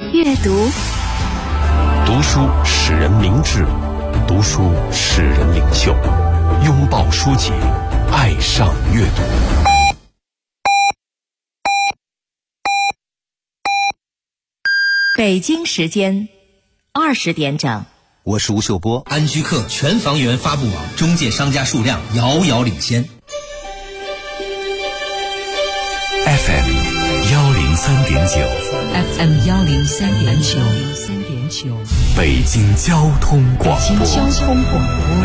阅读， 读书使人明智，读书使人领袖。拥抱书籍，爱上阅读。 北京时间20点整， 我是吴秀波。 安居客全房源发布网中介商家数量遥遥领先。 FM 103.9 FM 103.9 北京交通广播。 北京交通广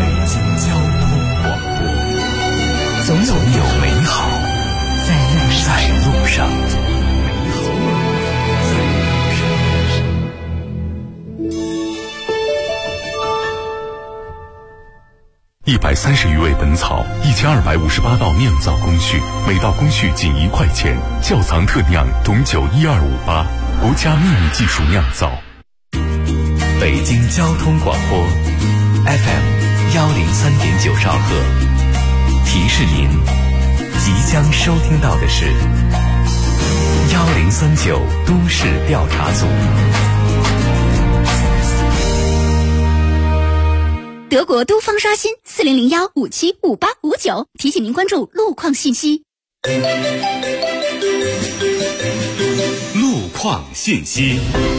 播，总有美好在路上。130余味本草，1258道酿造工序，每道工序仅1块钱。窖藏特酿董酒12588，国家秘密技术酿造。北京交通广播 FM 103.9兆赫，提示您即将收听到的是1039都市调查组。 德国都方刷新4001575859，提醒您关注路况信息。 路况信息。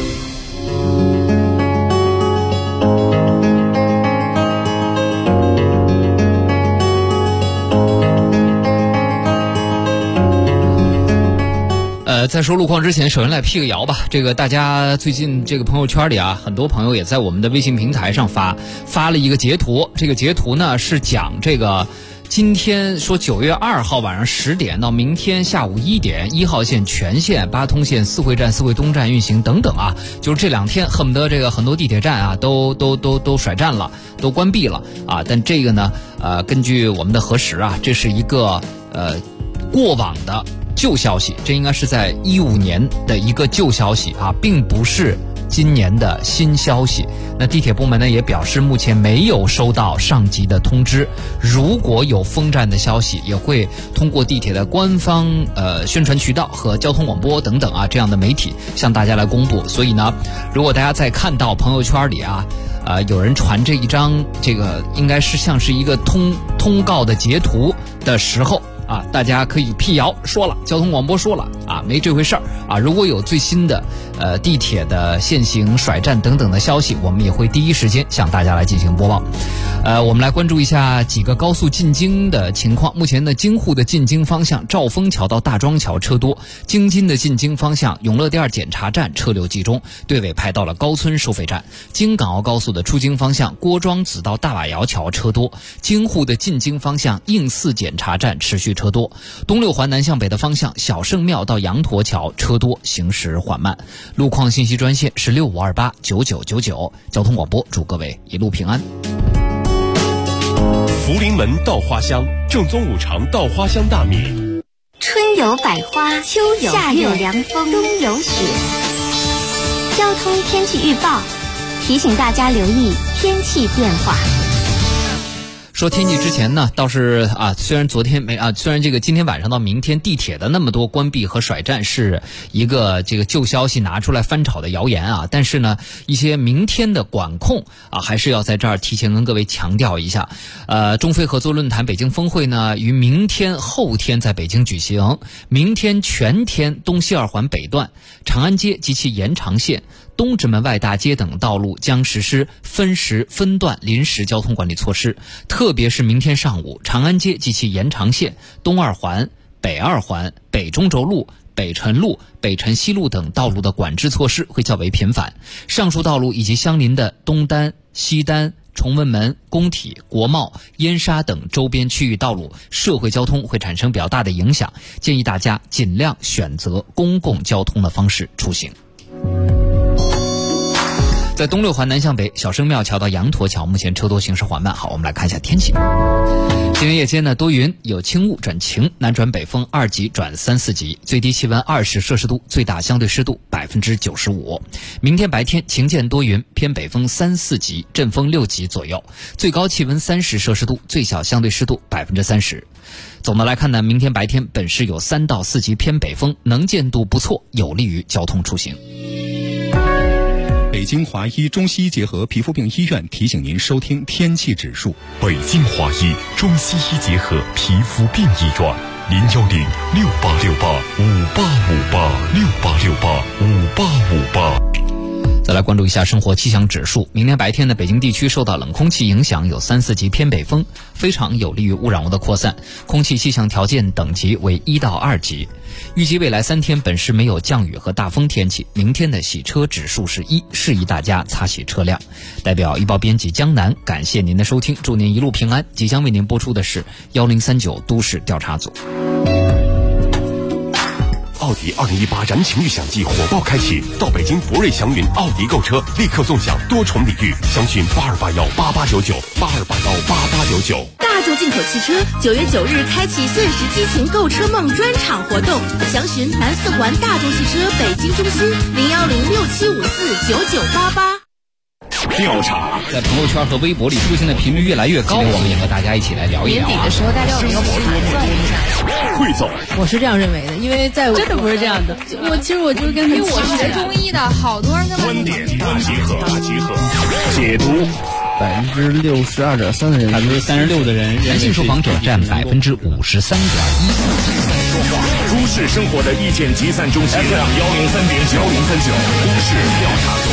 在说路况之前，首先来辟个谣吧。这个大家最近这个朋友圈里啊，很多朋友也在我们的微信平台上发了一个截图。这个截图呢是讲这个今天说9月2号晚上10点到明天下午1点，1号线全线、八通线、四惠站、四惠东站运行等等啊，就是这2天恨不得这个很多地铁站啊都甩站了，都关闭了啊。但这个呢根据我们的核实啊，这是一个过往的旧消息，这应该是在15年的一个旧消息啊，并不是今年的新消息。那地铁部门呢也表示，目前没有收到上级的通知，如果有封站的消息，也会通过地铁的官方宣传渠道和交通广播等等啊这样的媒体向大家来公布。所以呢，如果大家在看到朋友圈里啊有人传这一张这个应该是像是一个通告的截图的时候啊，大家可以辟谣，说了交通广播说了啊，没这回事儿啊。如果有最新的地铁的限行、甩站等等的消息，我们也会第一时间向大家来进行播报。我们来关注一下几个高速进京的情况。目前呢，京沪的进京方向兆丰桥到大庄桥车多，京津的进京方向永乐第2检查站车流集中，队尾排到了高村收费站。京港澳高速的出京方向郭庄子到大瓦窑桥车多，京沪的进京方向应4检查站持续车多。东6环南向北的方向小圣庙到羊驼桥车多，行驶缓慢。路况信息专线是65289999，交通广播祝各位一路平安。 福临门稻花香，正宗5常稻花香大米。 春有百花，秋有夏有凉风，冬有雪。交通天气预报提醒大家留意天气变化。 说天气之前呢，倒是虽然虽然这个今天晚上到明天地铁的那么多关闭和甩站是一个这个旧消息拿出来翻炒的谣言啊，但是呢，一些明天的管控啊，还是要在这儿提前跟各位强调一下。中非合作论坛北京峰会呢，于明天、后天在北京举行。明天全天东西2环北段、长安街及其延长线、东直门外大街等道路将实施分时分段临时交通管理措施，特别是明天上午，长安街及其延长线、东2环、北2环、北中轴路、北辰路、北辰西路等道路的管制措施会较为频繁。上述道路以及相邻的东单、西单、崇文门、工体、国贸、燕莎等周边区域道路，社会交通会产生比较大的影响，建议大家尽量选择公共交通的方式出行。在东6环南向北小圣庙桥到羊驼桥，目前车多行驶缓慢。好，我们来看一下天气。今天夜间呢，多云，有轻雾转晴，南转北风2级转3、4级，最低气温20摄氏度，最大相对湿度95%。明天白天晴间多云，偏北风3、4级，阵风6级左右，最高气温30摄氏度，最小相对湿度30%。总的来看呢，明天白天本市有3到4级偏北风，能见度不错，有利于交通出行。 北京华医中西医结合皮肤病医院提醒您收听天气指数。 北京华医中西医结合皮肤病医院，0106868586868685858。 再来关注一下生活气象指数。明天白天呢，北京地区受到冷空气影响，有3、4级偏北风，非常有利于污染物的扩散，空气气象条件等级为1到2级。预计未来3天本市没有降雨和大风天气，明天的洗车指数是1，适宜大家擦洗车辆。代表预报编辑江南，感谢您的收听，祝您一路平安。即将为您播出的是1039都市调查组。 奥迪2018燃情预享季火爆开启，到北京博瑞祥云奥迪购车，立刻纵享多重礼遇，详询82818899，82818899。 大众进口汽车9月9日开启瞬时激情购车梦专场活动，详询南四环大众汽车北京中心01067549988。 调查在朋友圈和微博里出现的频率越来越高，我们也和大家一起来聊一聊。 年底的时候，大家有没有盘算一下？ 汇总， 我是这样认为的，因为在我真的不是这样的。其实我就是跟他们，因为我学中医的，好多人跟观点大集合，解读。 62.3%的人 ，36%的人，男性受访者占53.1%。 都市生活的意见集散中心，103.9，103.9都市调查组。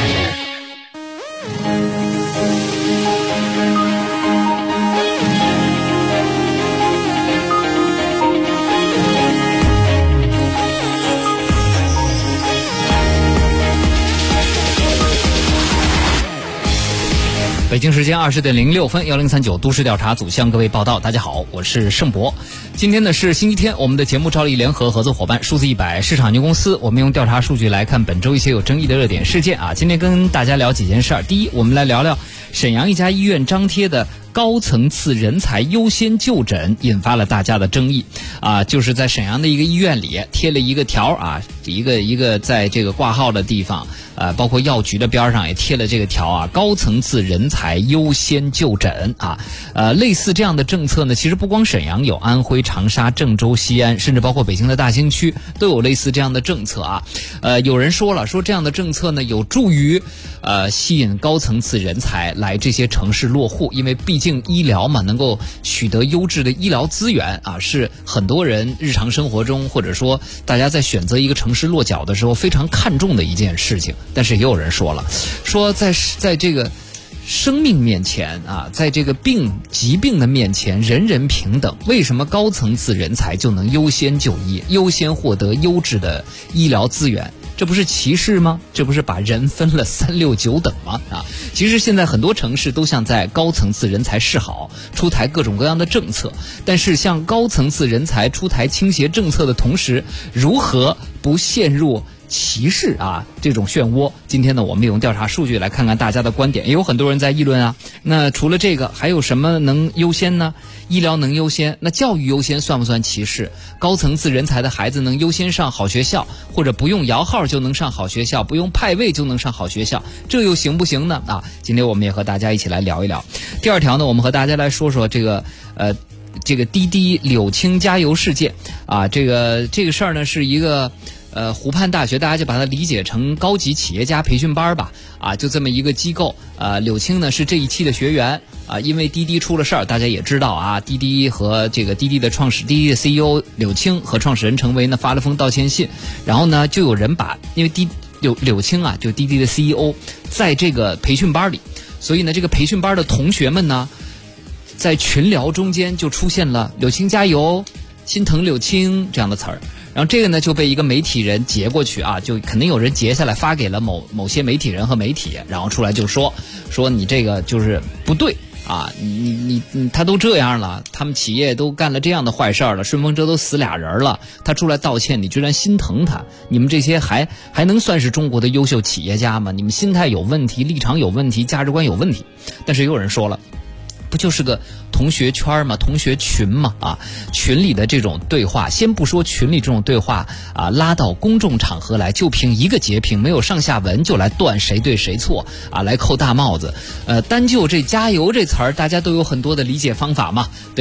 北京时间20点06分，1039都市调查组向各位报道。大家好，我是盛博。今天呢是星期天，我们的节目照例联合合作伙伴数字100市场牛公司，我们用调查数据来看本周一些有争议的热点事件啊。今天跟大家聊几件事儿。第一，我们来聊聊沈阳一家医院张贴的高层次人才优先就诊，引发了大家的争议啊。就是在沈阳的一个医院里贴了一个条啊，一个在这个挂号的地方，包括药局的边上也贴了这个条啊，高层次人才优先就诊啊。类似这样的政策呢，其实不光沈阳有，安徽、长沙、郑州、西安，甚至包括北京的大兴区都有类似这样的政策啊。有人说这样的政策呢，有助于吸引高层次人才来这些城市落户，因为毕竟医疗嘛，能够取得优质的医疗资源啊，是很多人日常生活中或者说大家在选择一个城市落脚的时候非常看重的一件事情。但是也有人说在这个生命面前啊，在这个疾病的面前，人人平等。为什么高层次人才就能优先就医，优先获得优质的医疗资源？这不是歧视吗？这不是把人分了3、6、9等吗？啊，其实现在很多城市都想在高层次人才示好，出台各种各样的政策。但是向高层次人才出台倾斜政策的同时，如何不陷入歧视啊这种漩涡？今天呢，我们用调查数据来看看大家的观点。也有很多人在议论啊，那除了这个还有什么能优先呢？医疗能优先，那教育优先算不算歧视？高层次人才的孩子能优先上好学校，或者不用摇号就能上好学校，不用派位就能上好学校，这又行不行呢？啊，今天我们也和大家一起来聊一聊。第二条呢，我们和大家来说说这个滴滴柳青加油事件啊，这个事儿呢是一个湖畔大学，大家就把它理解成高级企业家培训班吧，啊，就这么一个机构。柳青呢是这一期的学员啊，因为滴滴出了事儿，大家也知道啊，滴滴和这个滴滴的滴滴的 CEO 柳青和创始人程维呢发了封道歉信，然后呢就有人因为柳青啊，就滴滴的 CEO 在这个培训班里，所以呢这个培训班的同学们呢，在群聊中间就出现了柳青加油、心疼柳青这样的词儿。然后这个呢就被一个媒体人截过去啊，就肯定有人截下来发给了某些媒体人和媒体，然后出来就说你这个就是不对啊，你他都这样了，他们企业都干了这样的坏事了，顺风车都死俩人了，他出来道歉，你居然心疼他，你们这些还能算是中国的优秀企业家吗？你们心态有问题，立场有问题，价值观有问题。但是也有人说了，不就是个同学圈嘛，同学群嘛啊，群里的这种对话，先不说群里这种对话啊，拉到公众场合来，就凭一个截屏，没有上下文就来断谁对谁错啊，来扣大帽子。单就这加油这词儿，大家都有很多的理解方法嘛，对吧？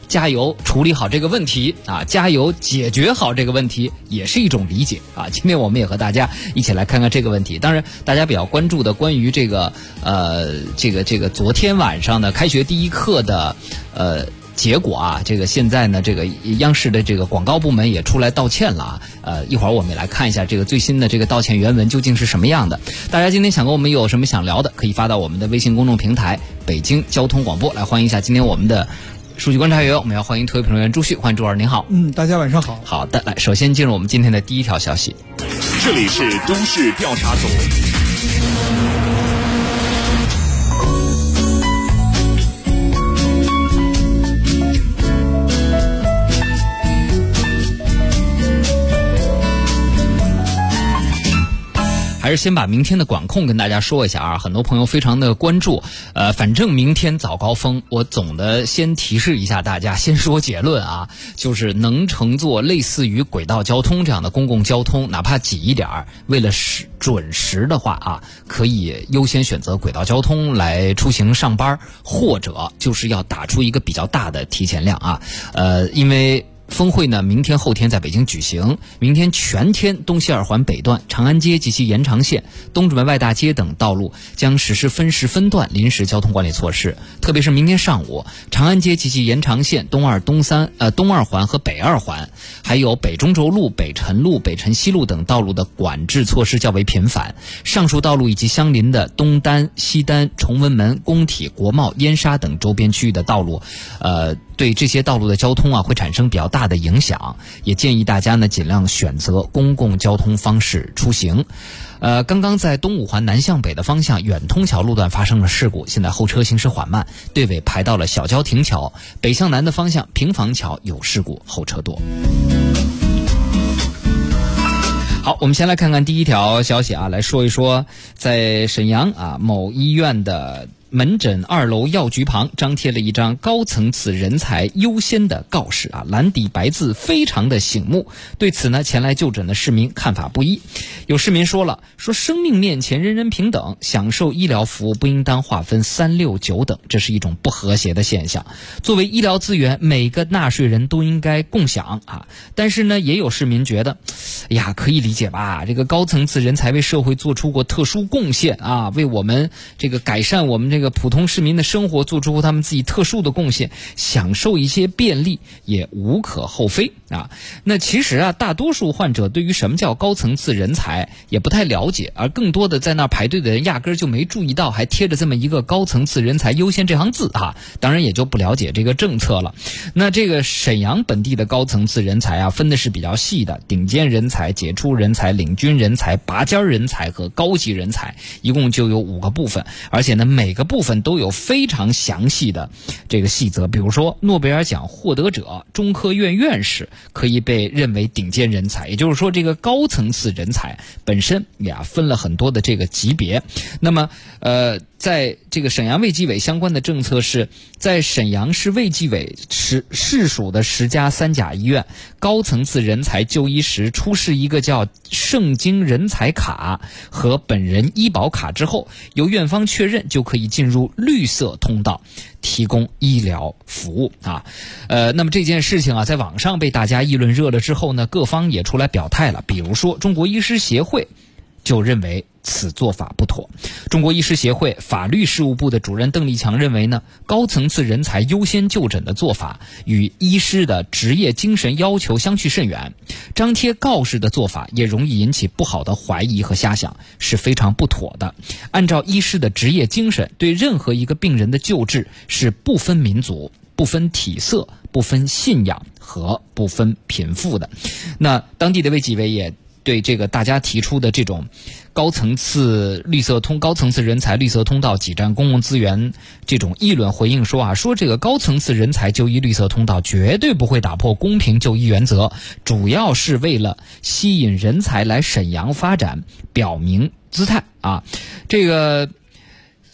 加油处理好这个问题啊，加油解决好这个问题也是一种理解啊。今天我们也和大家一起来看看这个问题。当然大家比较关注的关于这个昨天晚上的开学第一课的结果啊，这个现在呢，这个央视的这个广告部门也出来道歉了啊。一会儿我们也来看一下这个最新的这个道歉原文究竟是什么样的。大家今天想跟我们有什么想聊的，可以发到我们的微信公众平台北京交通广播来欢迎一下今天我们的数据观察员。我们要欢迎特约评论员朱旭，欢迎朱老师您好。 大家晚上好。 好的，来首先进入我们今天的第一条消息。 这里是都市调查组。 还是先把明天的管控跟大家说一下啊，很多朋友非常的关注。反正明天早高峰，我总的先提示一下大家，先说结论啊，就是能乘坐类似于轨道交通这样的公共交通，哪怕挤一点儿，为了准时的话啊，可以优先选择轨道交通来出行上班，或者就是要打出一个比较大的提前量啊。因为峰会呢，明天后天在北京举行。明天全天东西二环北段、长安街及其延长线、东直门外大街等道路将实施分时分段临时交通管理措施。特别是明天上午，长安街及其延长线、东二环和北二环，还有北中轴路、北辰路、北辰西路等道路的管制措施较为频繁。上述道路以及相邻的东单、西单、崇文门、工体、国贸、燕莎等周边区域的道路，对这些道路的交通啊会产生比较大的影响，也建议大家呢尽量选择公共交通方式出行。刚刚在东五环南向北的方向远通桥路段发生了事故，现在后车行驶缓慢，队尾排到了小交亭桥。北向南的方向平房桥有事故，后车多。好，我们先来看看第一条消息啊，来说一说在沈阳啊某医院的门诊2楼药局旁张贴了一张高层次人才优先的告示啊，蓝底白字，非常的醒目。对此呢，前来就诊的市民看法不一。有市民说生命面前人人平等，享受医疗服务不应当划分3、6、9等，这是一种不和谐的现象。作为医疗资源，每个纳税人都应该共享啊。但是呢，也有市民觉得，可以理解吧？这个高层次人才为社会做出过特殊贡献啊，为我们这个改善我们这个普通市民的生活做出过他们自己特殊的贡献，享受一些便利也无可厚非啊。那其实啊，大多数患者对于什么叫高层次人才也不太了解，而更多的在那排队的人压根儿就没注意到还贴着这么一个高层次人才优先这行字啊，当然也就不了解这个政策了。那这个沈阳本地的高层次人才啊，分的是比较细的，顶尖人才、杰出人才、领军人才、拔尖人才和高级人才，一共就有5个部分，而且呢每个部分都有非常详细的这个细则。比如说诺贝尔奖获得者、中科院院士可以被认为顶尖人才，也就是说这个高层次人才本身也分了很多的这个级别。那么在这个沈阳卫计委相关的政策是，在沈阳市卫计委市属的10家3甲医院，高层次人才就医时出示一个叫盛京人才卡和本人医保卡之后，由院方确认就可以进入绿色通道提供医疗服务啊。那么这件事情啊，在网上被大家议论热了之后呢，各方也出来表态了。比如说中国医师协会就认为此做法不妥。中国医师协会法律事务部的主任邓立强认为呢，高层次人才优先就诊的做法与医师的职业精神要求相去甚远，张贴告示的做法也容易引起不好的怀疑和遐想，是非常不妥的。按照医师的职业精神，对任何一个病人的救治是不分民族、不分体色、不分信仰和不分贫富的。那当地的卫计委也对这个大家提出的这种高层次人才绿色通道挤占公共资源这种议论回应说这个高层次人才就医绿色通道绝对不会打破公平就医原则，主要是为了吸引人才来沈阳发展，表明姿态啊。这个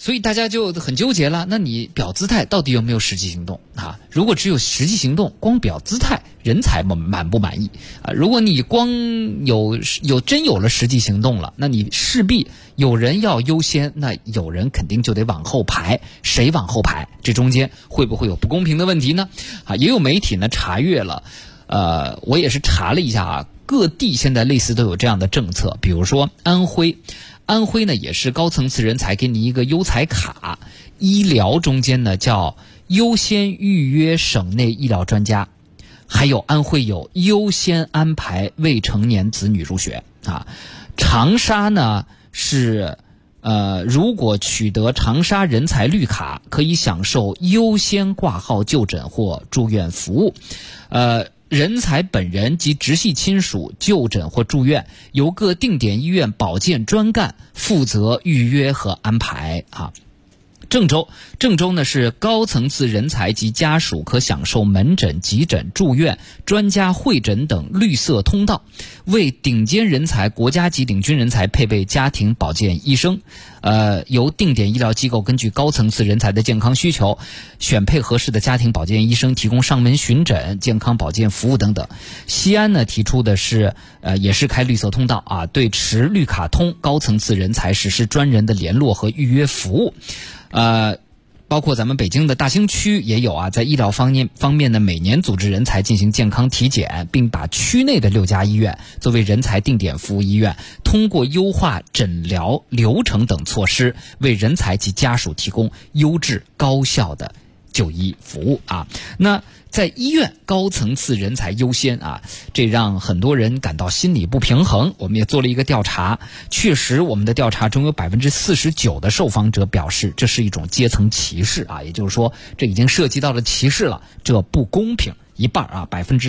所以大家就很纠结了，那你表姿态到底有没有实际行动啊？如果只有实际行动，光表姿态，人才满不满意啊？如果你光真有了实际行动了，那你势必有人要优先，那有人肯定就得往后排，谁往后排？这中间会不会有不公平的问题呢？啊，也有媒体呢查阅了，我也是查了一下啊，各地现在类似都有这样的政策，比如说安徽呢也是高层次人才给你一个优才卡，医疗中间呢叫优先预约省内医疗专家，还有安徽有优先安排未成年子女入学啊。长沙呢是如果取得长沙人才绿卡，可以享受优先挂号就诊或住院服务。人才本人及直系亲属就诊或住院，由各定点医院保健专干负责预约和安排啊。郑州呢是高层次人才及家属可享受门诊、急诊、住院、专家会诊等绿色通道，为顶尖人才、国家级领军人才配备家庭保健医生。由定点医疗机构根据高层次人才的健康需求，选配合适的家庭保健医生，提供上门巡诊、健康保健服务等等。西安呢提出的是，也是开绿色通道啊，对持绿卡通高层次人才实施专人的联络和预约服务。包括咱们北京的大兴区也有啊，在医疗方面呢，每年组织人才进行健康体检，并把区内的6家医院作为人才定点服务医院，通过优化诊疗流程等措施，为人才及家属提供优质高效的就医服务啊。那在医院高层次人才优先啊，这让很多人感到心理不平衡。我们也做了一个调查，确实我们的调查中有 49% 的受访者表示这是一种阶层歧视啊，也就是说这已经涉及到了歧视了，这不公平。一半啊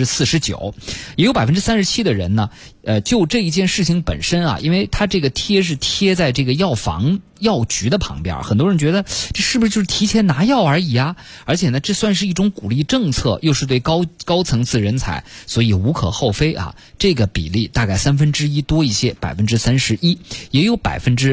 ，49%，也有37%的人呢，就这一件事情本身啊，因为他这个贴是贴在这个药局的旁边，很多人觉得这是不是就是提前拿药而已啊？而且呢，这算是一种鼓励政策，又是对高层次人才，所以无可厚非啊。这个比例大概1/3多一些，31%，也有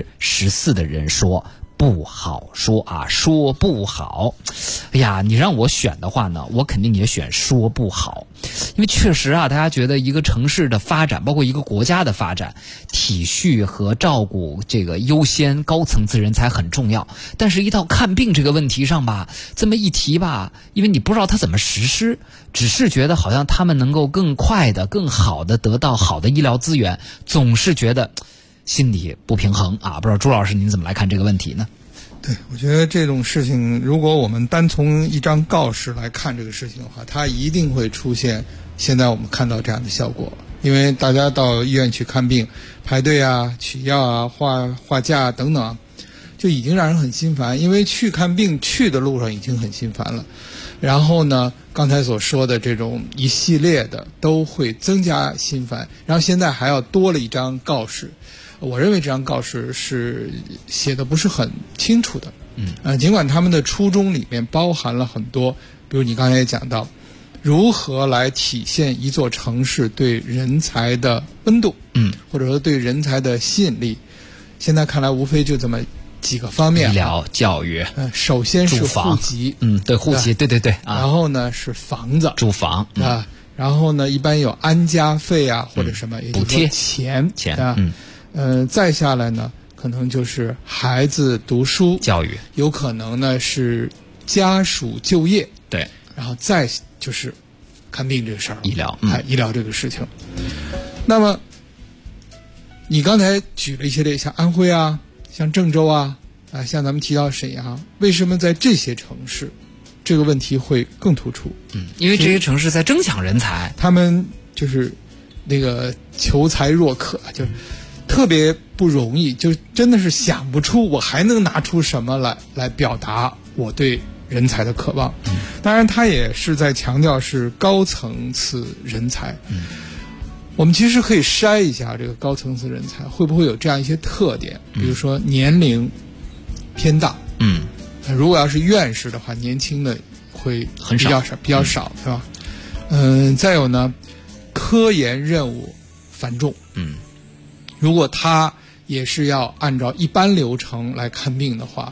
14%的人说不好说啊，说不好。哎呀，你让我选的话呢，我肯定也选说不好，因为确实啊，大家觉得一个城市的发展，包括一个国家的发展，体恤和照顾这个优先高层次人才很重要。但是，一到看病这个问题上吧，这么一提吧，因为你不知道他怎么实施，只是觉得好像他们能够更快的、更好的得到好的医疗资源，总是觉得心里不平衡啊。不知道朱老师您怎么来看这个问题呢？ 对，我觉得这种事情，如果我们单从一张告示来看这个事情的话，它一定会出现现在我们看到这样的效果。因为大家到医院去看病，排队啊、取药啊、划价等等，就已经让人很心烦。因为去看病去的路上已经很心烦了，然后呢，刚才所说的这种一系列的都会增加心烦，然后现在还要多了一张告示。我认为这张告示是写的不是很清楚的，尽管他们的初衷里面包含了很多，比如你刚才也讲到，如何来体现一座城市对人才的温度，或者说对人才的吸引力。现在看来无非就这么几个方面，医疗、教育， 首先是户籍， 对，户籍，对啊，然后呢是房子， 住房啊，然后呢一般有安家费啊或者什么，也就是说钱啊。再下来呢，可能就是孩子读书、 教育， 有可能呢是家属就业， 对， 然后再就是看病这个事儿， 医疗这个事情。那么你刚才举了一些例，像安徽啊，像郑州啊，像咱们提到沈阳，为什么在这些城市这个问题会更突出？ 因为这些城市在争抢人才， 他们就是那个求才若渴，就特别不容易，就真的是想不出我还能拿出什么来表达我对人才的渴望。当然他也是在强调是高层次人才。我们其实可以筛一下这个高层次人才会不会有这样一些特点，比如说年龄偏大，如果要是院士的话，年轻的会比较少，是吧？再有呢，科研任务繁重，如果他也是要按照一般流程来看病的话，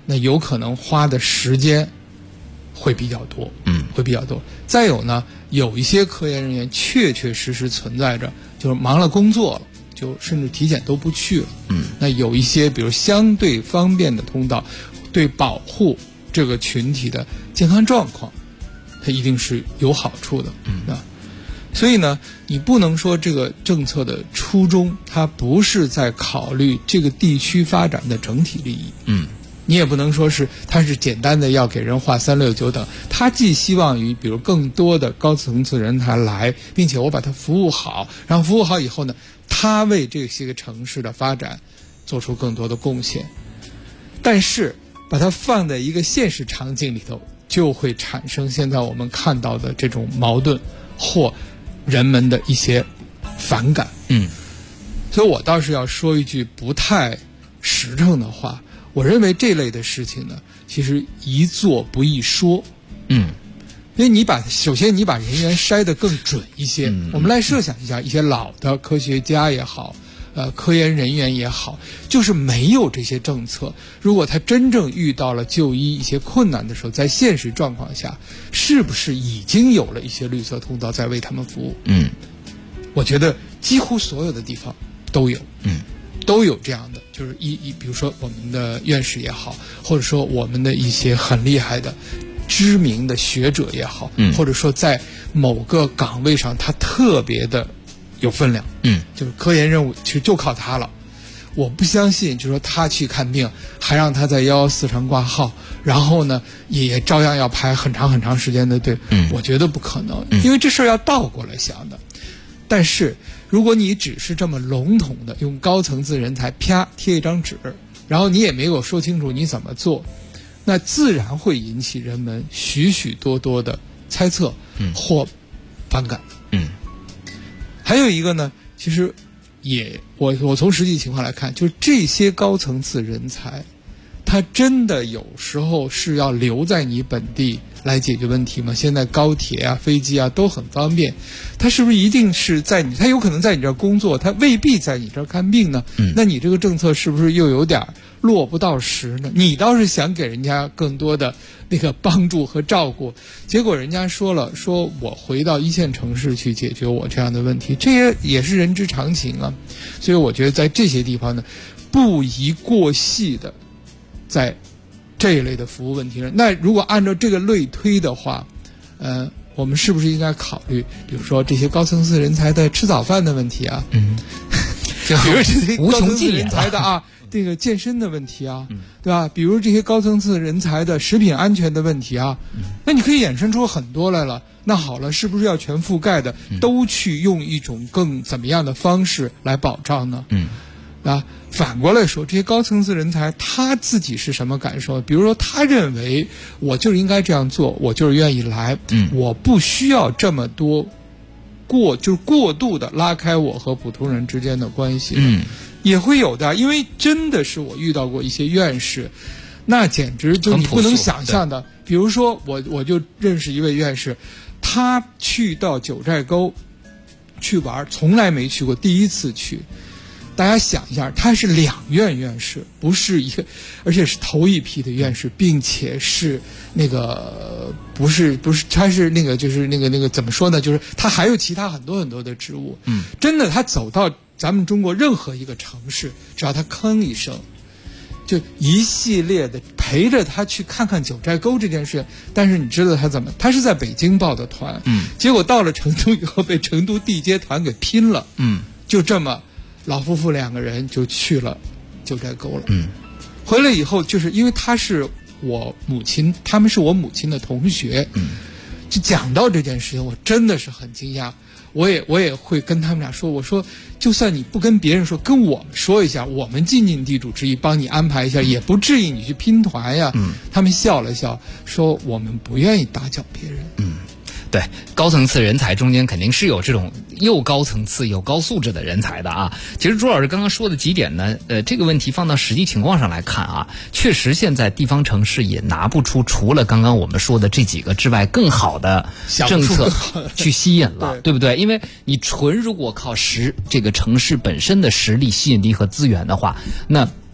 那有可能花的时间会比较多，会比较多。再有呢，有一些科研人员确实存在着，就是忙了工作了，就甚至体检都不去了。那有一些比如相对方便的通道，对保护这个群体的健康状况，它一定是有好处的。所以呢，你不能说这个政策的初衷，它不是在考虑这个地区发展的整体利益。你也不能说是它是简单的要给人划369等，它既希望于比如更多的高层次人才来，并且我把它服务好，然后服务好以后呢，它为这些个城市的发展做出更多的贡献。但是把它放在一个现实场景里头，就会产生现在我们看到的这种矛盾或人们的一些反感。所以我倒是要说一句不太实诚的话，我认为这类的事情呢，其实宜做不宜说。因为首先你把人员筛得更准一些。我们来设想一下，一些老的科学家也好，科研人员也好，就是没有这些政策，如果他真正遇到了就医一些困难的时候，在现实状况下，是不是已经有了一些绿色通道在为他们服务？我觉得几乎所有的地方都有。都有这样的，就是比如说我们的院士也好，或者说我们的一些很厉害的知名的学者也好，或者说在某个岗位上他特别的有分量，就是科研任务其实就靠他了。我不相信就是说他去看病还让他在114上挂号，然后呢也照样要排很长时间的队，我觉得不可能，因为这事儿要倒过来想的。但是如果你只是这么笼统的用高层次人才啪贴一张纸，然后你也没有说清楚你怎么做，那自然会引起人们许许多多的猜测或反感。还有一个呢，其实我从实际情况来看，就是这些高层次人才，他真的有时候是要留在你本地来解决问题吗？现在高铁啊、飞机啊都很方便，他是不是一定是他有可能在你这儿工作，他未必在你这儿看病呢？那你这个政策是不是又有点落不到实呢？你倒是想给人家更多的那个帮助和照顾，结果人家说我回到一线城市去解决我这样的问题，这也是人之常情啊。所以我觉得在这些地方呢，不宜过细的在这一类的服务问题上。那如果按照这个类推的话，我们是不是应该考虑，比如说这些高层次人才的吃早饭的问题啊？比如这些高层次人才的这个健身的问题啊，对吧？比如这些高层次人才的食品安全的问题啊，那你可以衍生出很多来了。那好了，是不是要全覆盖的，都去用一种更怎么样的方式来保障呢？反过来说，这些高层次人才他自己是什么感受？比如说他认为我就是应该这样做，我就是愿意来，我不需要这么多过度的拉开我和普通人之间的关系，也会有的。因为真的是我遇到过一些院士，那简直就你不能想象的。比如说我就认识一位院士，他去到九寨沟去玩，从来没去过，第一次去。大家想一下，他是2院院士，不是一个，而且是头一批的院士，并且是那个不是，他是那个就是那个怎么说呢？就是他还有其他很多的职务。真的，他走到咱们中国任何一个城市，只要他吭一声，就一系列的陪着他去看看九寨沟这件事。但是你知道他是在北京报的团，结果到了成都以后被成都地接团给拼了，就这么。老夫妇2个人就去了九寨沟了。回来以后，就是因为他们是我母亲的同学，就讲到这件事情，我真的是很惊讶。我也会跟他们俩说，我说就算你不跟别人说，跟我们说一下，我们尽地主之谊，帮你安排一下，也不至于你去拼团呀。他们笑了笑，说我们不愿意打搅别人。 对，高层次人才中间肯定是有这种又高层次又高素质的人才的啊。其实朱老师刚刚说的几点呢，这个问题放到实际情况上来看啊，确实现在地方城市也拿不出除了刚刚我们说的这几个之外更好的政策去吸引了，对不对？因为你如果靠这个城市本身的实力、吸引力和资源的话，那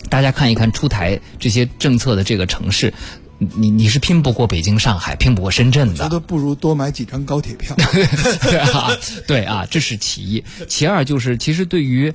大家看一看出台这些政策的这个城市，你是拼不过北京、上海，拼不过深圳的。 觉得不如多买几张高铁票。 对啊，这是其一。其二就是，其实对于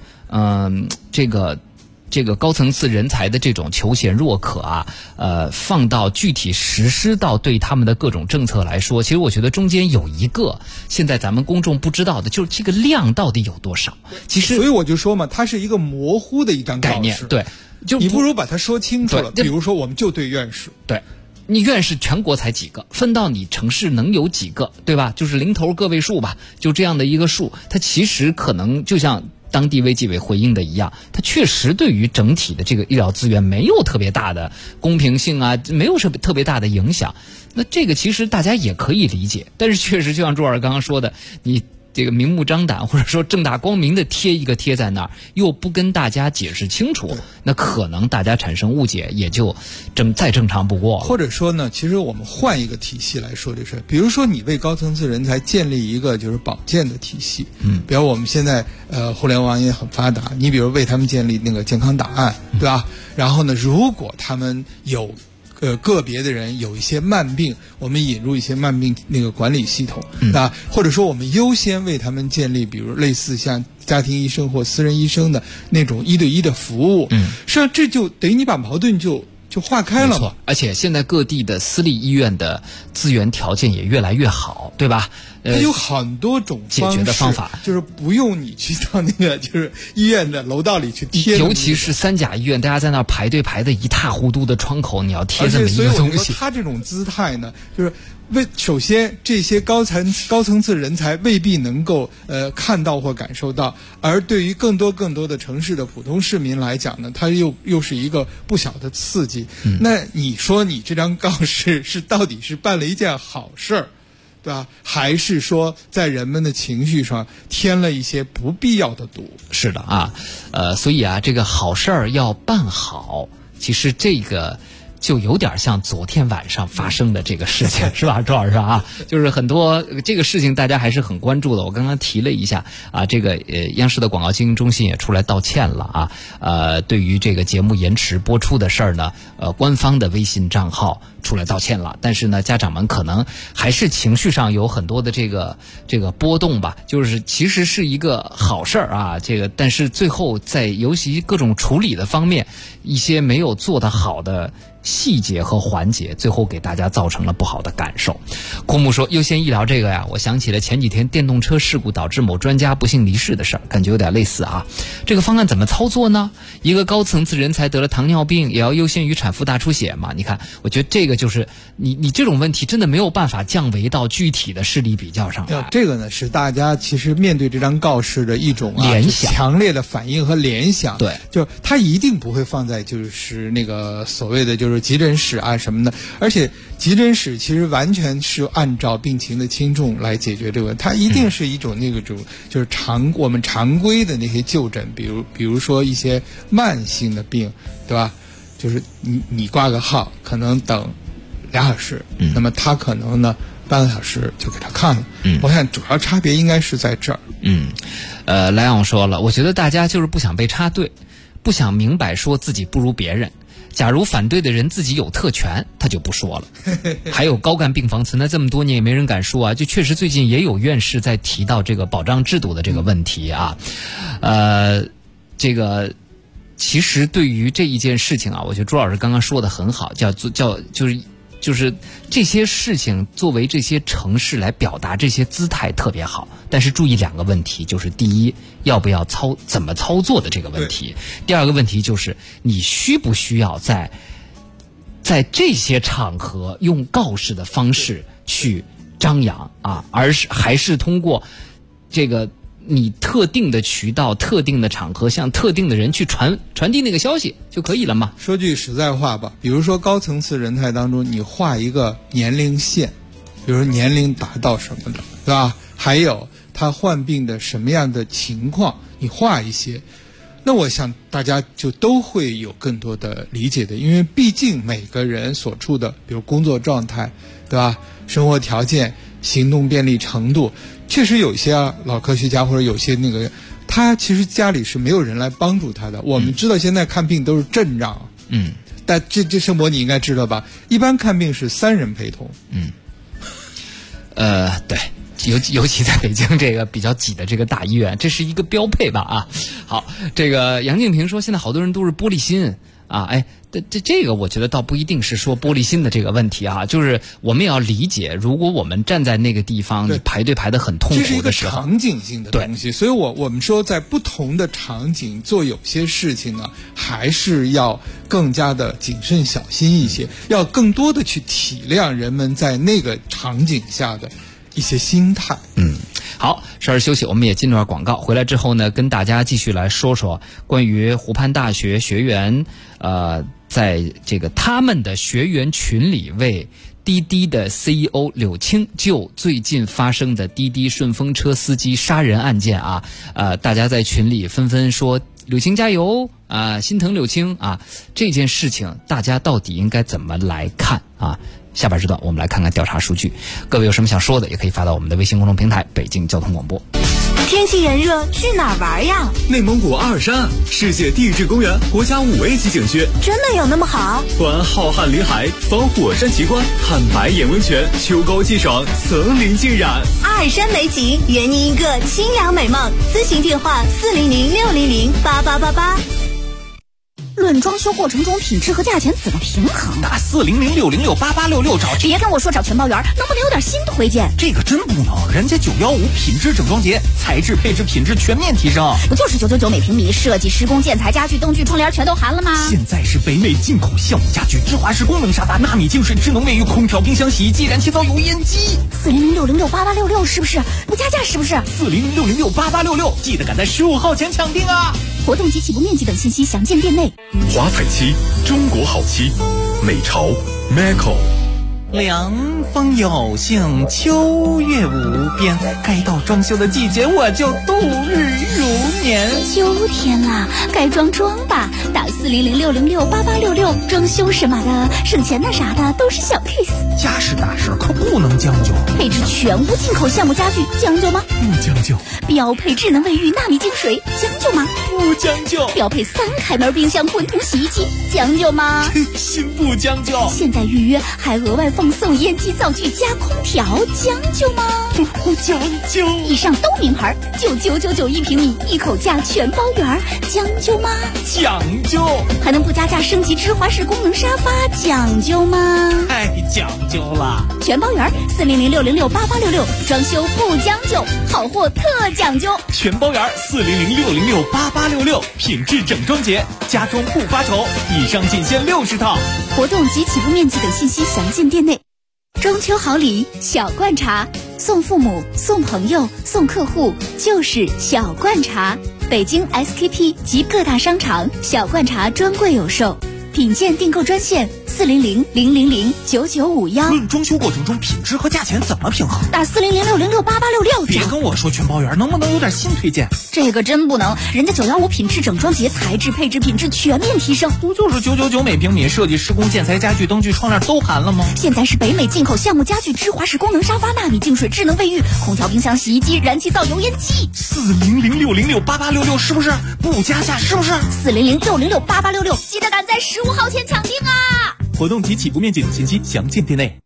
这个高层次人才的这种求贤若渴啊，放到具体实施到对他们的各种政策来说，其实我觉得中间有一个现在咱们公众不知道的，就是这个量到底有多少。其实， 所以我就说嘛，它是一个模糊的一张概念，对，就你不如把它说清楚了。比如说，我们就对院士， 对。你院士全国才几个，分到你城市能有几个，对吧？就是零头个位数吧，就这样的一个数，它其实可能就像当地卫计委回应的一样，它确实对于整体的这个医疗资源没有特别大的公平性啊，没有特别大的影响。那这个其实大家也可以理解，但是确实就像朱老师刚刚说的，你这个明目张胆或者说正大光明的贴一个贴在那儿，又不跟大家解释清楚，那可能大家产生误解也就再正常不过了。 或者说呢，其实我们换一个体系来说这事儿，比如说你为高层次人才建立一个就是保健的体系，比如我们现在互联网也很发达，你比如为他们建立那个健康档案，对吧？然后呢，如果他们有个别的人有一些慢病，我们引入一些慢病那个管理系统，或者说我们优先为他们建立，比如类似像家庭医生或私人医生的那种1对1的服务，实际上这就等于你把矛盾就化开了嘛。 没错，而且现在各地的私立医院的资源条件也越来越好，对吧？ 它有很多种解决的方法， 就是不用你去到那个就是医院的楼道里去贴， 尤其是3甲医院，大家在那儿排队排得一塌糊涂的窗口，你要贴这么一个东西。 所以我说他这种姿态呢，就是首先这些高层次人才未必能够看到或感受到，而对于更多的城市的普通市民来讲呢，它又是一个不小的刺激。那你说你这张告示到底是办了一件好事儿，对吧？还是说在人们的情绪上添了一些不必要的毒？ 是的啊，所以啊，这个好事儿要办好，其实这个就有点像昨天晚上发生的这个事情，是吧，周老师啊？就是很多这个事情大家还是很关注的。我刚刚提了一下啊，这个央视的广告经营中心也出来道歉了啊。对于这个节目延迟播出的事儿呢，官方的微信账号出来道歉了，但是呢，家长们可能还是情绪上有很多的这个波动吧。就是其实是一个好事儿啊，但是最后在尤其各种处理的方面，一些没有做得好的细节和环节，最后给大家造成了不好的感受。枯木说，优先医疗这个呀，我想起了前几天电动车事故导致某专家不幸离世的事儿，感觉有点类似啊。这个方案怎么操作呢？一个高层次人才得了糖尿病，也要优先于产妇大出血嘛？你看，我觉得这个就是你这种问题真的没有办法降维到具体的事例比较上来。 这个呢是大家其实面对这张告示的一种联想， 强烈的反应和联想。 对， 就它一定不会放在就是那个所谓的就是急诊室啊什么的，而且急诊室其实完全是按照病情的轻重来解决这个问题，它一定是一种那个就是我们常规的那些就诊，比如说一些慢性的病，对吧？就是你挂个号可能等2小时，那么他可能呢半个小时就给他看了。我想主要差别应该是在这儿。 莱昂说了，我觉得大家就是不想被插队，不想明白说自己不如别人。假如反对的人自己有特权，他就不说了。还有高干病房存在这么多年也没人敢说啊，就确实最近也有院士在提到这个保障制度的这个问题啊。这个其实对于这一件事情啊，我觉得朱老师刚刚说的很好，就是这些事情作为这些城市来表达这些姿态特别好，但是注意2个问题，就是第一，要不要怎么操作的这个问题；第2个问题就是你需不需要在这些场合用告示的方式去张扬啊，还是通过这个你特定的渠道、特定的场合，向特定的人去传递那个消息就可以了嘛？ 说句实在话吧，比如说高层次人才当中，你画一个年龄线，比如说年龄达到什么的，对吧？还有他患病的什么样的情况，你画一些，那我想大家就都会有更多的理解的，因为毕竟每个人所处的，比如工作状态，对吧？生活条件、行动便利程度，确实有些老科学家或者有些那个他其实家里是没有人来帮助他的。我们知道现在看病都是阵仗，但这生活你应该知道吧？一般看病是3人陪同， 对。尤其在北京这个比较挤的这个大医院，这是一个标配吧啊。好，这个杨静平说，现在好多人都是玻璃心啊，这个我觉得倒不一定是说玻璃心的这个问题啊，就是我们也要理解，如果我们站在那个地方，你排队排得很痛苦的时候， 这是一个场景性的东西，所以我们说在不同的场景做有些事情呢，还是要更加的谨慎小心一些，要更多的去体谅人们在那个场景下的一些心态。 好，稍事休息，我们也进段广告。回来之后呢，跟大家继续来说说关于湖畔大学学员，在这个他们的学员群里为滴滴的 CEO 柳青就最近发生的滴滴顺风车司机杀人案件啊，大家在群里纷纷说柳青加油啊，心疼柳青啊，这件事情大家到底应该怎么来看啊？下半时段我们来看看调查数据，各位有什么想说的也可以发到我们的微信公众平台北京交通广播。 天气炎热，去哪儿玩呀？ 内蒙古阿尔山世界地质公园国家5A 级景区， 真的有那么好？ 观浩瀚林海，访火山奇观，看白眼温泉，秋高气爽，层林尽染。 阿尔山美景，圆你一个清凉美梦。咨询电话400-600-8888。论装修过程中品质和价钱怎么平衡？ 打400-606-8866找。 别跟我说找全包圆，能不能有点新推荐？ 这个真不能，人家915品质整装节，材质配置品质全面提升。 不就是999每平米，设计施工建材家具灯具窗帘全都含了吗？ 现在是北美进口橡木家具，芝华士功能沙发，纳米净水智能卫浴，空调冰箱洗衣机，燃气灶油烟机。 400-606-8866是不是？不加价是不是 ？400-606-8866，记得赶在15号前抢订啊！ 活动及起步面积等信息详见店内。 华彩漆，中国好漆，美潮 Maco。 凉风有幸，秋月无边，该到装修的季节，我就度日如年。 秋天啦，该装吧，打400-606-8866，装修什么的，省钱的啥的都是小 case。 家事大事可不能将就， 配置全屋进口橡木家具，将就吗？ 不将就。 标配智能卫浴纳米净水，将就吗？ 不将就。 标配3开门冰箱混土洗衣机，将就吗？ 心不将就。 现在预约还额外放送烟机灶具加空调，将就吗？ 不将就。 以上都名牌，9999一平米，一口价全包圆，将就吗？ 讲究。 还能不加价升级芝华士功能沙发，讲究吗？ 太讲究了。 全包圆400-606-8866，装修不将就，好货特讲究。 全包圆400-606-8866，品质整装节，家装不发愁。以上仅限60套。 活动及起步面积等信息详见店内。中秋好礼，小罐茶，送父母、送朋友、送客户，就是小罐茶。北京 SKP 及各大商场小罐茶专柜有售，品鉴订购专线400-000-9951。 论装修过程中品质和价钱怎么平衡？ 打400-606-8866。 别跟我说全包圆，能不能有点新推荐？ 这个真不能，人家915品质整装节，材质配置品质全面提升。 不就是999每平米，设计施工建材家具灯具窗帘都含了吗？ 现在是北美进口橡木家具，芝华士功能沙发，纳米净水智能卫浴，空调冰箱洗衣机，燃气灶油烟机。 400-606-8866是不是？不加价是不是 ？400-606-8866，记得赶在15号前抢订啊！ 活动及起步面积等信息详见店内。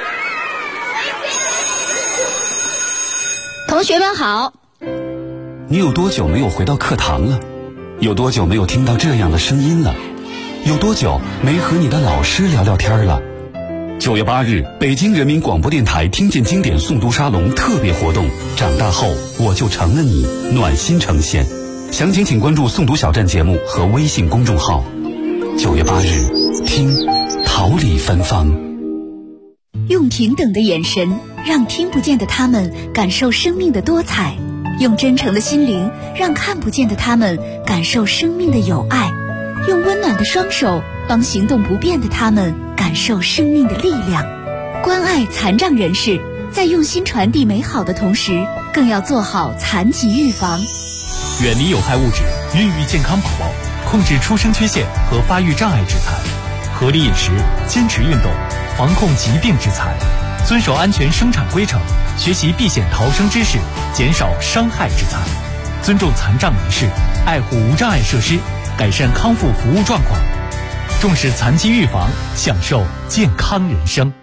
同学们好。 你有多久没有回到课堂了？有多久没有听到这样的声音了？有多久没和你的老师聊聊天了？9月8日，北京人民广播电台听见经典诵读沙龙特别活动，长大后我就成了你，暖心呈现。详情请关注诵读小站节目和微信公众号。9月8日，听桃李芬芳。 用平等的眼神，让听不见的他们感受生命的多彩；用真诚的心灵，让看不见的他们感受生命的有爱；用温暖的双手，帮行动不便的他们感受生命的力量。关爱残障人士，在用心传递美好的同时，更要做好残疾预防。 远离有害物质，孕育健康宝宝，控制出生缺陷和发育障碍致残，合理饮食，坚持运动，防控疾病致残，遵守安全生产规程，学习避险逃生知识，减少伤害致残。 尊重残障人士，爱护无障碍设施，改善康复服务状况，重视残疾预防，享受健康人生。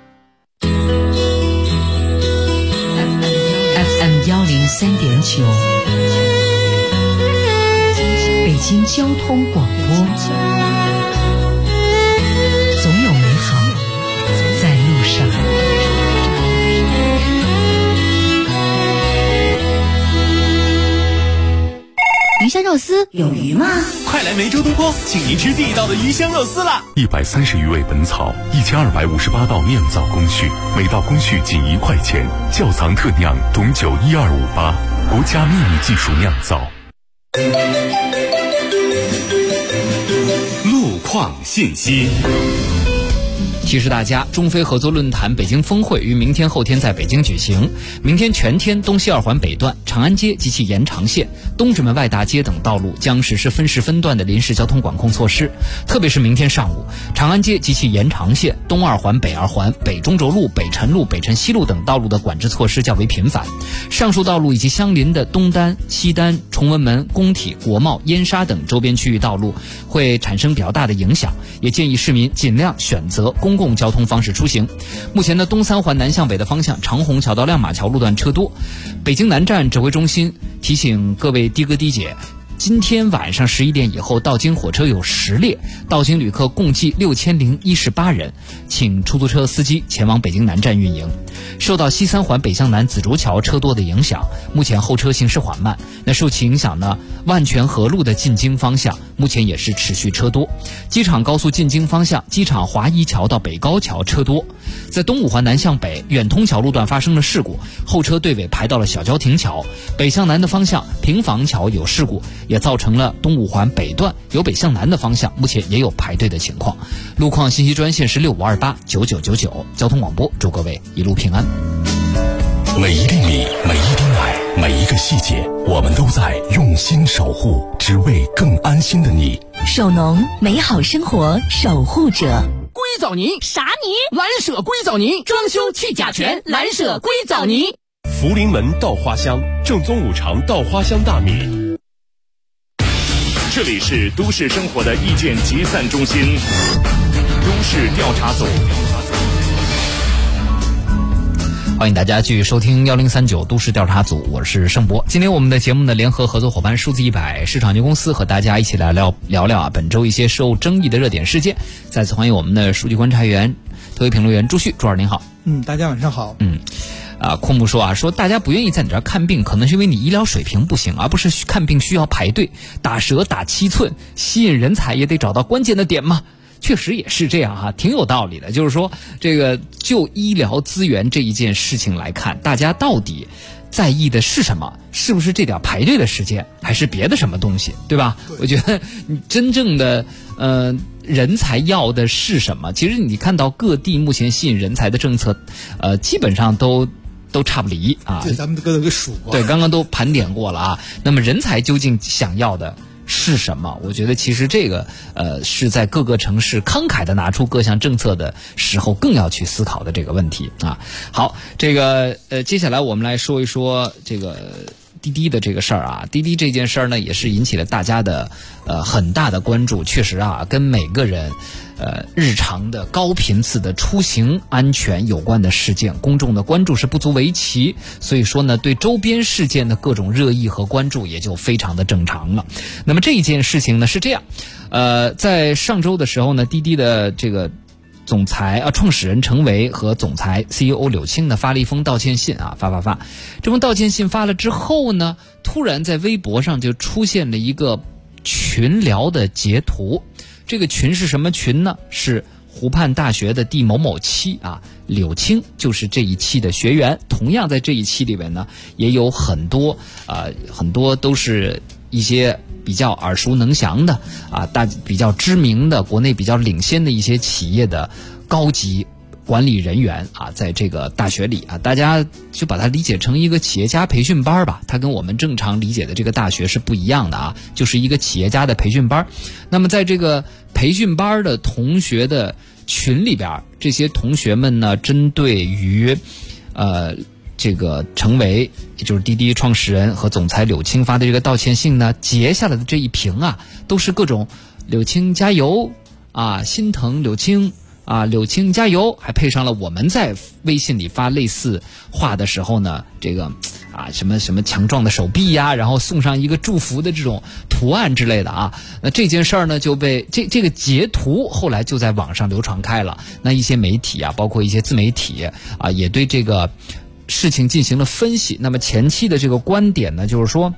FM 103.9，北京交通广播，总有美好在路上。 鱼香肉丝有鱼吗？ 快来梅州东坡，请您吃地道的鱼香肉丝啦 ！130余味本草，1258道酿造工序，每道工序仅1块钱，窖藏特酿，董酒12588，国家秘密技术酿造。 路况信息。 提示大家，中非合作论坛北京峰会于明天后天在北京举行。明天全天东西二环北段、长安街及其延长线、东直门外大街等道路将实施分时分段的临时交通管控措施。特别是明天上午，长安街及其延长线、东二环、北二环、北中轴路、北辰路、北辰西路等道路的管制措施较为频繁。上述道路以及相邻的东单、西单、崇文门、工体、国贸、燕莎等周边区域道路会产生比较大的影响，也建议市民尽量选择公共交通方式出行。目前的东三环南向北的方向长虹桥到亮马桥路段车多。北京南站指挥中心提醒各位的哥的姐，今天晚上11点以后到京火车有10列，到京旅客共计6018人，请出租车司机前往北京南站运营。受到西三环北向南紫竹桥车多的影响，目前后车行驶缓慢。那受其影响呢，万泉河路的进京方向目前也是持续车多。机场高速进京方向，机场华一桥到北高桥车多。在东五环南向北远通桥路段发生了事故，后车队尾排到了小郊亭桥。北向南的方向平房桥有事故，也造成了东五环北段由北向南的方向目前也有排队的情况。路况信息专线是65289999。交通广播，祝各位一路平安。 每一厘米，每一滴奶，每一个细节，我们都在用心守护，只为更安心的你。 手农，美好生活守护者。 硅藻泥啥泥？蓝舍硅藻泥，装修去甲醛，蓝舍硅藻泥。 福临门稻花香，正宗五常稻花香大米。 这里是都市生活的意见集散中心，都市调查组。 欢迎大家继续收听1039都市调查组，我是盛博。今天我们的节目呢，联合合作伙伴数字100市场有限公司和大家一起来聊聊本周一些受争议的热点事件。再次欢迎我们的数据观察员、特约评论员朱旭，朱老师您好。 大家晚上好。 库木说大家不愿意在你这儿看病，可能是因为你医疗水平不行，而不是看病需要排队打折打7寸，吸引人才也得找到关键的点嘛。确实也是这样哈，挺有道理的。就是说，这个就医疗资源这一件事情来看，大家到底在意的是什么？是不是这点排队的时间，还是别的什么东西，对吧？我觉得你真正的人才要的是什么？其实你看到各地目前吸引人才的政策，基本上都差不离啊。 对，咱们都给数过。 对，刚刚都盘点过了啊。那么人才究竟想要的是什么？我觉得其实这个是在各个城市慷慨的拿出各项政策的时候更要去思考的这个问题啊。好，这个接下来我们来说一说这个滴滴的这个事儿啊。滴滴这件事儿呢，也是引起了大家的很大的关注。确实啊，跟每个人日常的高频次的出行安全有关的事件，公众的关注是不足为奇。所以说呢，对周边事件的各种热议和关注也就非常的正常了。那么这一件事情呢是这样，在上周的时候呢，滴滴的这个总裁创始人程维和总裁 CEO 柳青呢发了一封道歉信啊，发。这封道歉信发了之后呢，突然在微博上就出现了一个群聊的截图。这个群是什么群呢？是湖畔大学的第某某期啊，柳青就是这一期的学员。同样在这一期里面呢，也有很多都是一些比较耳熟能详的比较知名的国内比较领先的一些企业的高级管理人员啊，在这个大学里啊，大家就把它理解成一个企业家培训班吧。它跟我们正常理解的这个大学是不一样的啊，就是一个企业家的培训班。那么在这个培训班的同学的群里边，这些同学们呢，针对于这个成为也就是滴滴创始人和总裁柳青发的这个道歉信呢，截下来的这一屏啊，都是各种柳青加油啊，心疼柳青啊，柳青加油，还配上了我们在微信里发类似话的时候呢，这个啊什么什么强壮的手臂呀，然后送上一个祝福的这种图案之类的啊。那这件事儿呢就被这个截图后来就在网上流传开了。那一些媒体啊，包括一些自媒体啊，也对这个事情进行了分析。那么前期的这个观点呢，就是说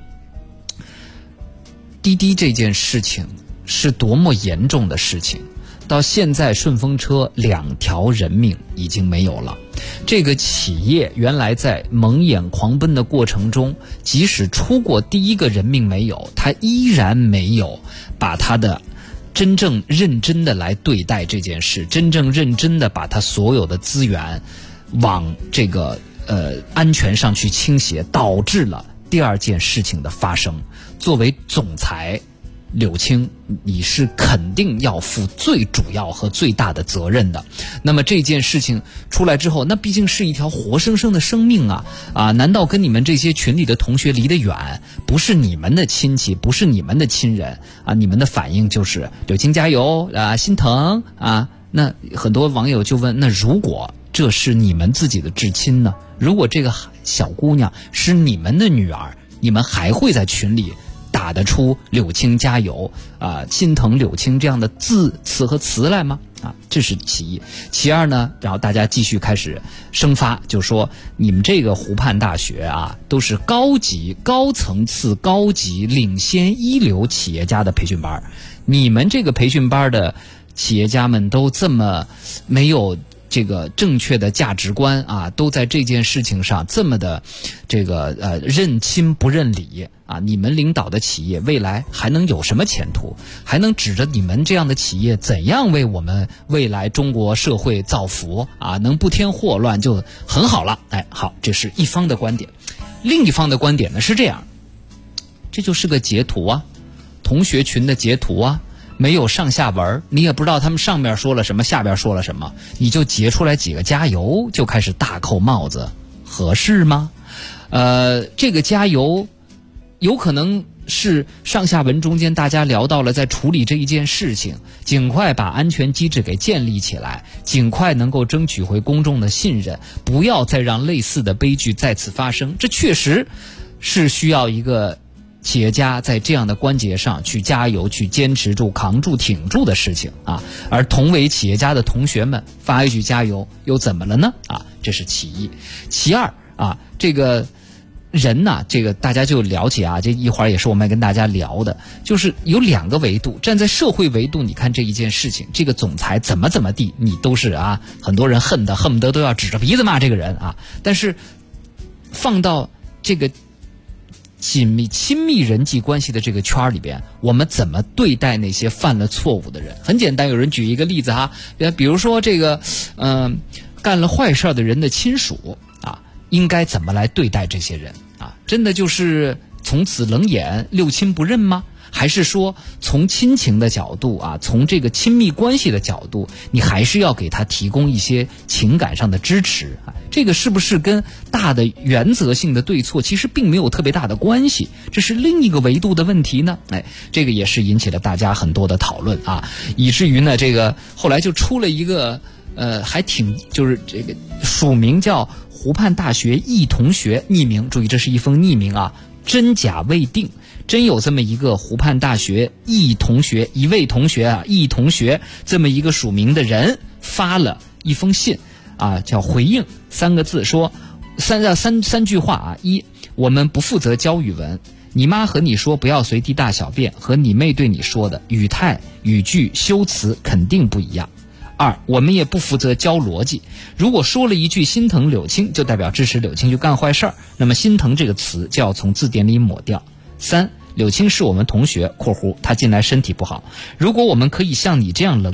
滴滴这件事情是多么严重的事情。到现在顺风车2条人命已经没有了，这个企业原来在蒙眼狂奔的过程中，即使出过第一个人命没有，它依然没有把它的真正认真的来对待这件事，真正认真的把它所有的资源往这个安全上去倾斜，导致了第二件事情的发生。作为总裁柳青，你是肯定要负最主要和最大的责任的。那么这件事情出来之后，那毕竟是一条活生生的生命啊！难道跟你们这些群里的同学离得远，不是你们的亲戚，不是你们的亲人啊？你们的反应就是柳青加油啊，心疼啊。那很多网友就问，那如果这是你们自己的至亲呢？如果这个小姑娘是你们的女儿，你们还会在群里打得出柳青加油啊，心疼柳青这样的词和词来吗？啊，这是其一。其二呢，然后大家继续开始生发，就说你们这个湖畔大学啊，都是高级、高层次、高级、领先、一流企业家的培训班，你们这个培训班的企业家们都这么没有这个正确的价值观啊，都在这件事情上这么的这个认亲不认理啊！你们领导的企业未来还能有什么前途？还能指着你们这样的企业怎样为我们未来中国社会造福啊？能不添祸乱就很好了。哎，好，这是一方的观点。另一方的观点呢是这样，这就是个截图啊，同学群的截图啊。没有上下文，你也不知道他们上面说了什么，下边说了什么，你就截出来几个加油，就开始大扣帽子，合适吗？这个加油有可能是上下文中间大家聊到了在处理这一件事情，尽快把安全机制给建立起来，尽快能够争取回公众的信任，不要再让类似的悲剧再次发生。这确实是需要一个企业家在这样的关节上去加油，去坚持住、扛住、挺住的事情啊。而同为企业家的同学们发一句加油又怎么了呢？啊，这是其一。其二啊，这个人呢，这个大家就了解啊，这一会儿也是我们要跟大家聊的，就是有2个维度。站在社会维度，你看这一件事情，这个总裁怎么地，你都是啊，很多人恨不得都要指着鼻子骂这个人啊。但是放到这个亲密人际关系的这个圈里边，我们怎么对待那些犯了错误的人？很简单，有人举一个例子哈，比如说这个干了坏事的人的亲属啊，应该怎么来对待这些人啊？真的就是从此冷眼六亲不认吗？还是说从亲情的角度啊，从这个亲密关系的角度，你还是要给他提供一些情感上的支持啊？这个是不是跟大的原则性的对错其实并没有特别大的关系？这是另一个维度的问题呢？哎，这个也是引起了大家很多的讨论啊，以至于呢，这个后来就出了一个还挺就是这个署名叫湖畔大学易同学，匿名，注意这是一封匿名啊，真假未定。真有这么一个湖畔大学易同学，一位同学啊，易同学这么一个署名的人发了一封信啊，叫回应3个字，说三句话啊：一，我们不负责教语文，你妈和你说不要随地大小便，和你妹对你说的语态、语句、修辞肯定不一样。2，我们也不负责教逻辑，如果说了一句心疼柳青，就代表支持柳青去干坏事儿，那么心疼这个词就要从字典里抹掉。3，柳青是我们同学（括弧他近来身体不好），如果我们可以像你这样冷血，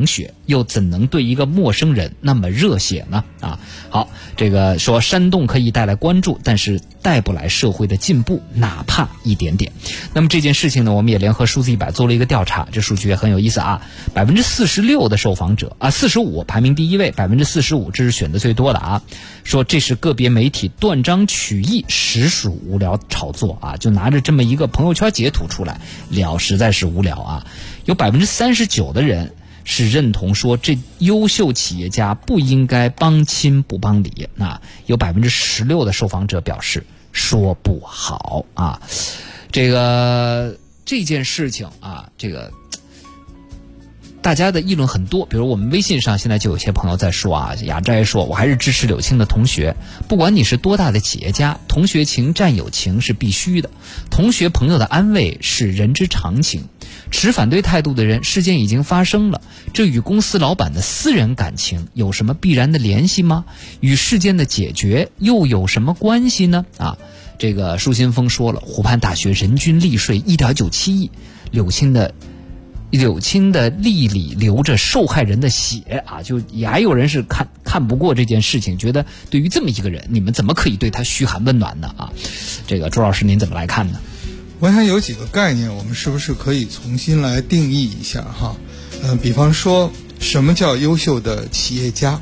又怎能对一个陌生人那么热血呢？啊，好，这个说煽动可以带来关注，但是带不来社会的进步，哪怕一点点。那么这件事情呢，我们也联合数字100做了一个调查，这数据也很有意思啊。46%的受访者啊，45排名第一位，45%这是选的最多的啊。说这是个别媒体断章取义，实属无聊炒作啊，就拿着这么一个朋友圈截图出来聊，实在是无聊啊。有39%的人是认同说这优秀企业家不应该帮亲不帮理，那有16%的受访者表示说不好啊。这件事情啊，大家的议论很多，比如我们微信上现在就有些朋友在说啊，雅斋说我还是支持柳青的同学，不管你是多大的企业家，同学情战友情是必须的，同学朋友的安慰是人之常情，持反对态度的人，事件已经发生了，这与公司老板的私人感情有什么必然的联系吗？与事件的解决又有什么关系呢？啊，这个舒新峰说了，湖畔大学人均利税1.97亿，柳青的利里流着受害人的血啊，就也还有人是看不过这件事情，觉得对于这么一个人，你们怎么可以对他嘘寒问暖呢？啊，这个周老师您怎么来看呢？ 我想有几个概念，我们是不是可以重新来定义一下哈？比方说，什么叫优秀的企业家？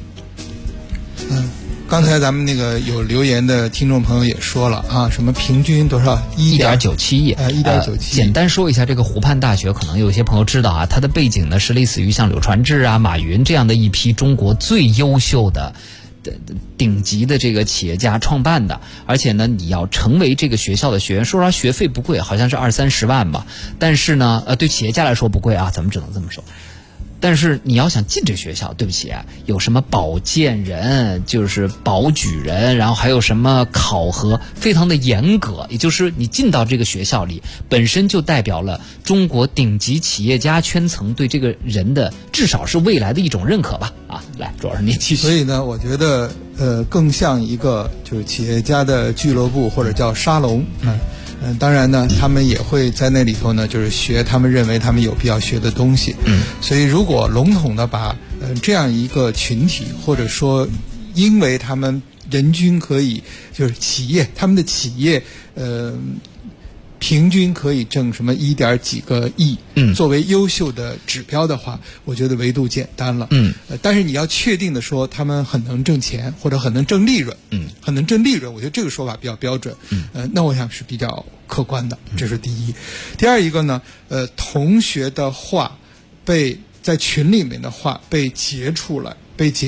刚才咱们那个有留言的听众朋友也说了啊，什么平均多少 1.97亿 ，1.97亿。 简单说一下，这个湖畔大学可能有些朋友知道啊，它的背景呢是类似于像柳传志啊、马云这样的一批中国最优秀的顶级的这个企业家创办的，而且呢，你要成为这个学校的学员，说实话学费不贵，好像是20-30万吧，但是呢，对企业家来说不贵啊，咱们只能这么说。但是你要想进这学校，对不起，有什么保荐人，就是保举人，然后还有什么考核，非常的严格。也就是你进到这个学校里，本身就代表了中国顶级企业家圈层对这个人的至少是未来的一种认可吧。啊，来，周老师您继续。 所以呢，我觉得更像一个就是企业家的俱乐部或者叫沙龙。当然呢，他们也会在那里头呢，就是学他们认为他们有必要学的东西。所以如果笼统的把这样一个群体，或者说因为他们人均可以就是他们的企业平均可以挣什么1几个亿，作为优秀的指标的话，我觉得维度简单了。但是你要确定的说他们很能挣钱或者很能挣利润，很能挣利润，我觉得这个说法比较标准。那我想是比较客观的，这是第一。第二一个呢，同学的话在群里面的话被截出来，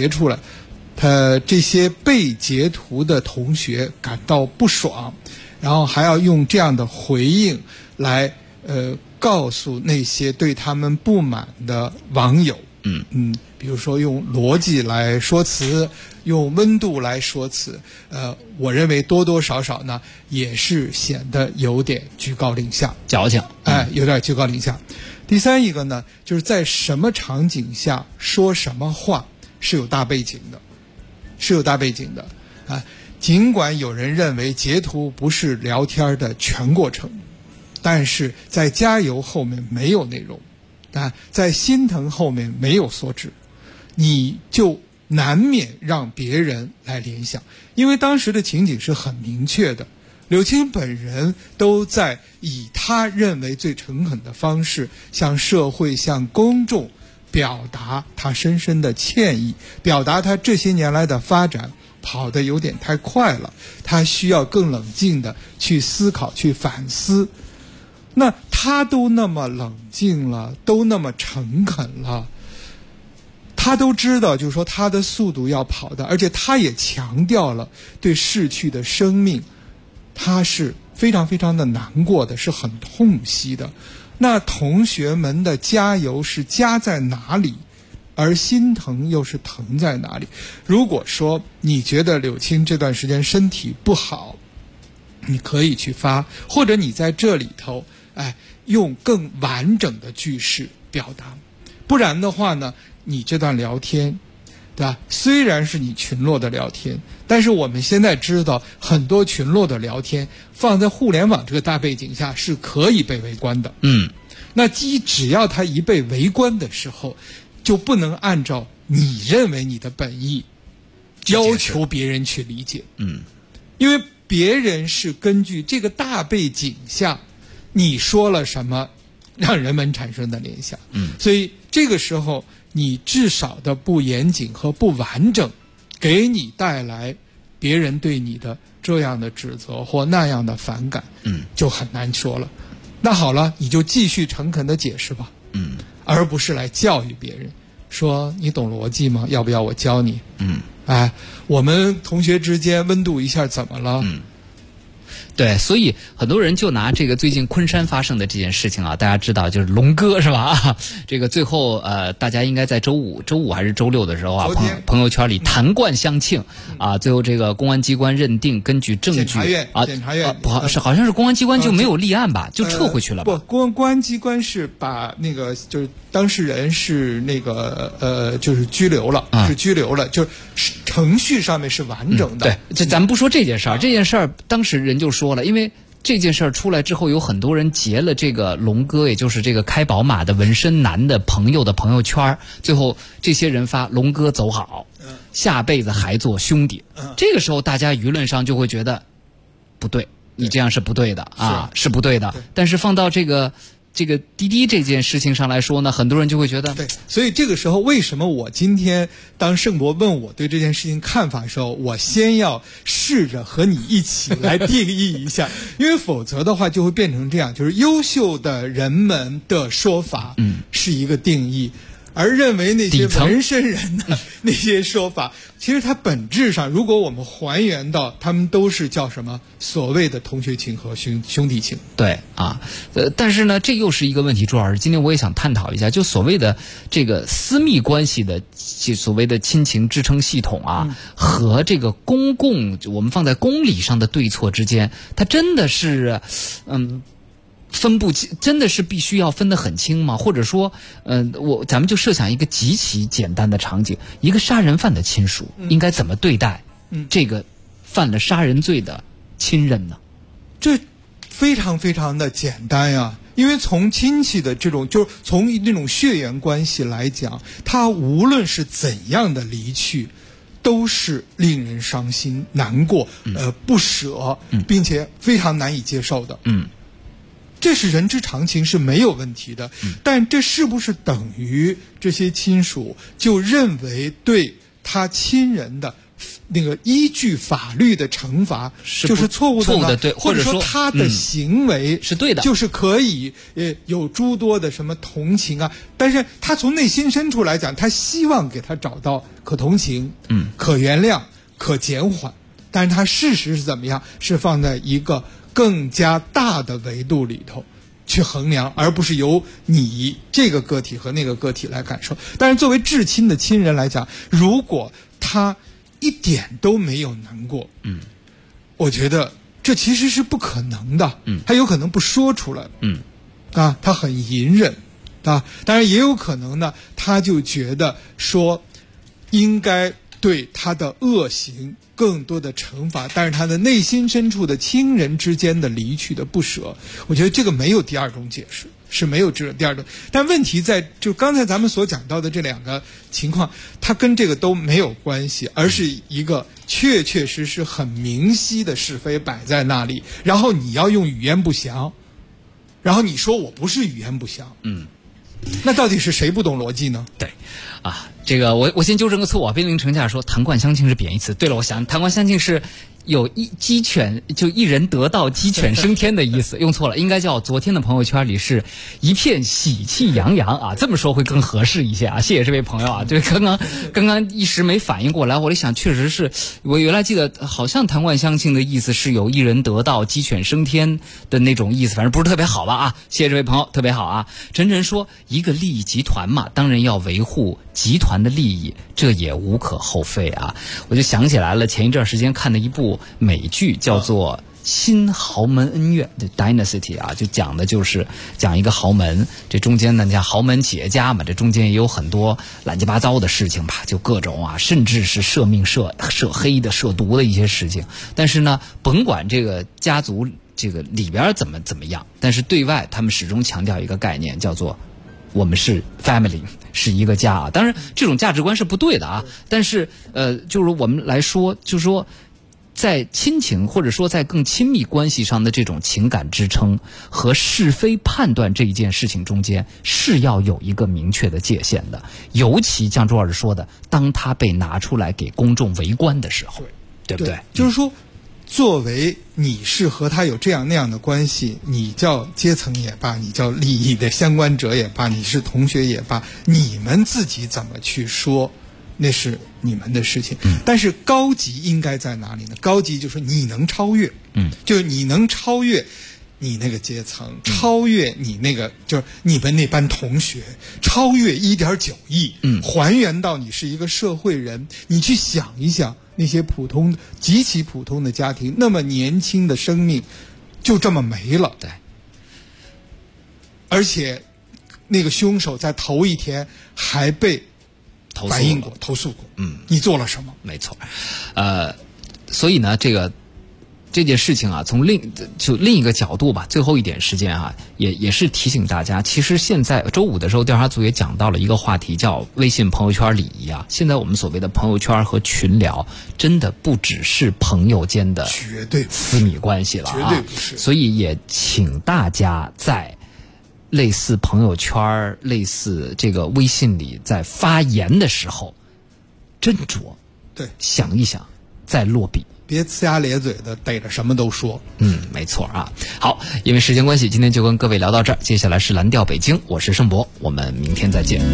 这些被截图的同学感到不爽。然后还要用这样的回应来告诉那些对他们不满的网友，比如说用逻辑来说辞，用温度来说辞，我认为多多少少呢也是显得有点居高临下， 矫情， 有点居高临下。第三一个呢，就是在什么场景下说什么话是有大背景的，啊。尽管有人认为截图不是聊天的全过程，但是在加油后面没有内容，在心疼后面没有所指，你就难免让别人来联想，因为当时的情景是很明确的。柳青本人都在以他认为最诚恳的方式向社会、向公众表达他深深的歉意，表达他这些年来的发展跑得有点太快了，他需要更冷静的去思考、去反思。那他都那么冷静了，都那么诚恳了，他都知道就是说他的速度要跑的，而且他也强调了对逝去的生命他是非常非常的难过的，是很痛惜的。那同学们的加油是加在哪里，而心疼又是疼在哪里？如果说你觉得柳青这段时间身体不好，你可以去发，或者你在这里头用更完整的句式表达。不然的话呢，你这段聊天对吧，虽然是你群落的聊天，但是我们现在知道很多群落的聊天放在互联网这个大背景下是可以被围观的。那只要它一被围观的时候， 就不能按照你认为你的本意要求别人去理解。因为别人是根据这个大背景下你说了什么让人们产生的联想。所以这个时候你至少的不严谨和不完整，给你带来别人对你的这样的指责或那样的反感，就很难说了。那好了，你就继续诚恳的解释吧，而不是来教育别人，说你懂逻辑吗？要不要我教你？我们同学之间温度一下怎么了？ 对，所以很多人就拿这个最近昆山发生的这件事情啊，大家知道就是龙哥是吧？这个最后大家应该在周五还是周六的时候啊，朋友圈里弹冠相庆啊，最后这个公安机关认定根据证据检察院不好是好像是公安机关就没有立案吧，就撤回去了吧？ 不，公安机关是把那个就是当事人是那个就是拘留了，就是程序上面是完整的。 对，这咱们不说这件事儿，这件事儿当时人就说了，因为这件事儿出来之后，有很多人截了这个龙哥，也就是这个开宝马的纹身男的朋友的朋友圈，最后这些人发龙哥走好，下辈子还做兄弟。这个时候大家舆论上就会觉得不对，你这样是不对的啊，是不对的。但是放到这个滴滴这件事情上来说呢，很多人就会觉得对，所以这个时候为什么我今天当盛博问我对这件事情看法的时候，我先要试着和你一起来定义一下，因为否则的话就会变成这样，就是优秀的人们的说法是一个定义，而认为那些纹身人的那些说法，其实它本质上，如果我们还原到，他们都是叫什么所谓的同学情和兄弟情。 对啊，但是呢，这又是一个问题，朱老师，今天我也想探讨一下，就所谓的这个私密关系的所谓的亲情支撑系统啊，和这个公共我们放在公理上的对错之间，它真的是分不清，真的是必须要分得很清吗？或者说，咱们就设想一个极其简单的场景，一个杀人犯的亲属应该怎么对待这个犯了杀人罪的亲人呢？ 这非常非常的简单呀，因为从亲戚的这种，就是从那种血缘关系来讲，他无论是怎样的离去，都是令人伤心、难过、不舍，并且非常难以接受的。这是人之常情，是没有问题的。但这是不是等于这些亲属就认为对他亲人的那个依据法律的惩罚就是错误的呢？ 对， 或者说他的行为是对的， 就是可以有诸多的什么同情啊？但是他从内心深处来讲，他希望给他找到可同情、可原谅、可减缓。但是他事实是怎么样？是放在一个更加大的维度里头去衡量，而不是由你这个个体和那个个体来感受。但是作为至亲的亲人来讲，如果他一点都没有难过，我觉得这其实是不可能的。他有可能不说出来，他很隐忍，当然也有可能呢，他就觉得说应该对他的恶行更多的惩罚，但是他的内心深处的亲人之间的离去的不舍，我觉得这个没有第二种解释，是没有第二种。但问题在就刚才咱们所讲到的这两个情况，它跟这个都没有关系，而是一个确确实实很明晰的是非摆在那里，然后你要用语言不详，然后你说我不是语言不详，那到底是谁不懂逻辑呢？ 对，这个我先纠正个错误啊，兵临城下说弹冠相庆是贬义词。对了，我想弹冠相庆是有鸡犬就一人得道鸡犬升天的意思，用错了，应该叫昨天的朋友圈里是一片喜气洋洋啊，这么说会更合适一些啊。谢谢这位朋友啊，对，刚刚一时没反应过来，我一想确实是我原来记得好像弹冠相庆的意思是有一人得道鸡犬升天的那种意思，反正不是特别好吧啊。谢谢这位朋友，特别好啊。晨晨说一个利益集团嘛，当然要维护集团的利益，这也无可厚非啊。我就想起来了，前一段时间看的一部美剧叫做《新豪门恩怨》的 Dynasty 啊，就讲的就是讲一个豪门，这中间呢像豪门企业家嘛，这中间也有很多乱七八糟的事情吧，就各种啊，甚至是涉命涉黑的涉毒的一些事情。但是呢，甭管这个家族这个里边怎么样，但是对外他们始终强调一个概念，叫做我们是 family， 是一个家啊。当然这种价值观是不对的啊，但是就是我们来说，就是说在亲情或者说在更亲密关系上的这种情感支撑和是非判断这一件事情中间是要有一个明确的界限的。尤其像周老师说的，当他被拿出来给公众围观的时候，对不对？ 就是说作为你是和他有这样那样的关系，你叫阶层也罢，你叫利益的相关者也罢，你是同学也罢，你们自己怎么去说，那是你们的事情。但是高级应该在哪里呢？高级就是你能超越，就是你能超越你那个阶层，超越你那个就是你们那班同学，超越 1.9 亿，还原到你是一个社会人。你去想一想那些普通极其普通的家庭，那么年轻的生命就这么没了。 对， 而且那个凶手在头一天还被反映过投诉过。你做了什么？ 没错。所以呢这件事情啊，从另一个角度吧，最后一点时间啊，也是提醒大家，其实现在周五的时候调查组也讲到了一个话题，叫微信朋友圈礼仪啊。现在我们所谓的朋友圈和群聊，真的不只是朋友间的绝对私密关系了啊， 绝对不是。 所以也请大家在类似朋友圈、类似这个微信里，在发言的时候斟酌， 对， 想一想，再落笔。 别呲牙咧嘴的逮着什么都说。 没错啊。好，因为时间关系，今天就跟各位聊到这儿。接下来是蓝调北京，我是盛博，我们明天再见。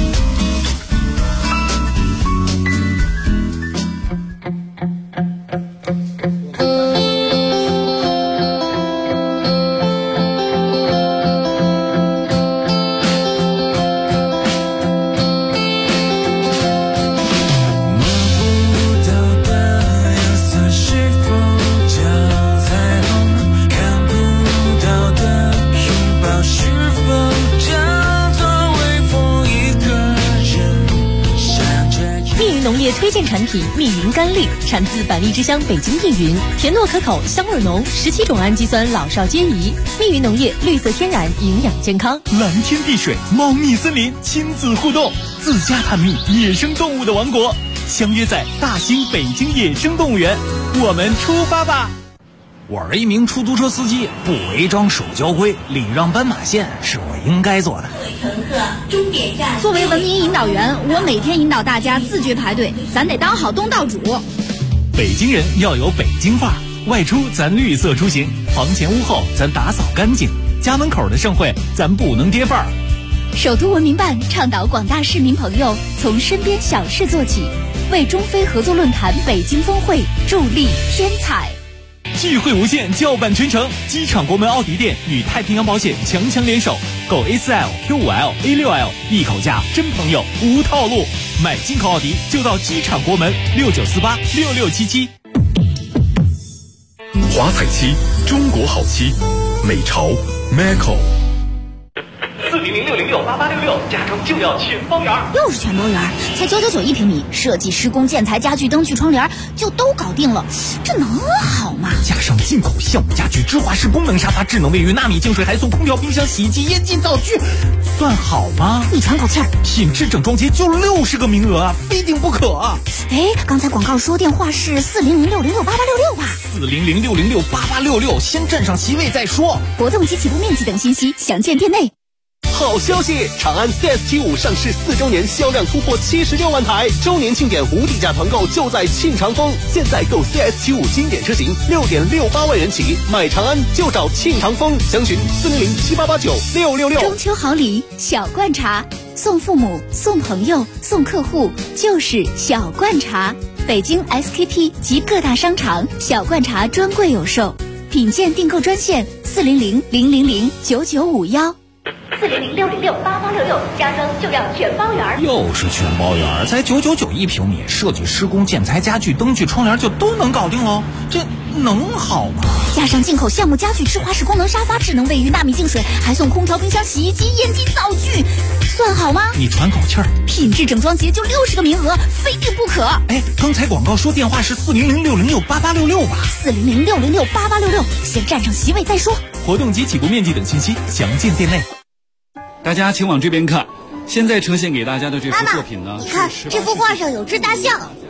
推荐产品蜜云甘露，产自百丽之乡北京密云，甜糯可口，香味浓，17种氨基酸老少皆宜。蜜云农业，绿色天然，营养健康。 蓝天碧水，猫蜜森林，亲子互动，自家探秘野生动物的王国，相约在大兴北京野生动物园，我们出发吧！ 我是一名出租车司机，不违章守交规，礼让斑马线是我应该做的。 各位乘客，终点站。 作为文明引导员，我每天引导大家自觉排队，咱得当好东道主。 北京人要有北京范儿，外出咱绿色出行，房前屋后咱打扫干净，家门口的盛会咱不能跌范儿。 首都文明办倡导广大市民朋友从身边小事做起，为中非合作论坛北京峰会助力添彩。 聚会无限，叫板全城。机场国门奥迪店与太平洋保险强联手，购 A4L、Q5L、A6L 一口价，真朋友无套路。买进口奥迪就到机场国门69486677。 华彩漆，中国好漆，美潮 Maco。 400-606-8866，家装就要全包圆。 又是全包圆，才999一平米，设计、施工、建材、家具、灯具、窗帘就都搞定了，这能好吗？ 加上进口项目家具、芝华士功能沙发、智能卫浴、纳米净水，还送空调、冰箱、洗衣机、烟机、灶具，算好吗？ 你喘口气儿， 品质整装节就60个名额啊，非订不可啊！ 哎，刚才广告说电话是400-606-8866吧 ？400-606-8866，先占上席位再说。 活动及起步面积等信息详见店内。 好消息！长安 CS75 上市4周年，销量突破76万台，周年庆典无底价团购就在庆长丰。现在购 CS75 经典车型6.68万元起，买长安就找庆长丰，详询400-7889-666。 中秋好礼，小罐茶，送父母、送朋友、送客户，就是小罐茶。北京 SKP 及各大商场小罐茶专柜有售，品鉴订购专线400-000-9951。 400-606-8866，家装就要全包圆。 又是全包圆，才999一平米，设计、施工、建材、家具、灯具、窗帘就都能搞定喽，这能好吗？ 加上进口项目家具、芝华士功能沙发、智能卫浴、纳米净水，还送空调、冰箱、洗衣机、烟机、灶具，算好吗？ 你喘口气儿， 品质整装节就60个名额，非订不可。 哎，刚才广告说电话是400-606-8866吧 400-606-8866，先占上席位再说。 活动及起步面积等信息详见店内。 大家请往这边看。现在呈现给大家的这幅作品呢， 你看这幅画上有只大象。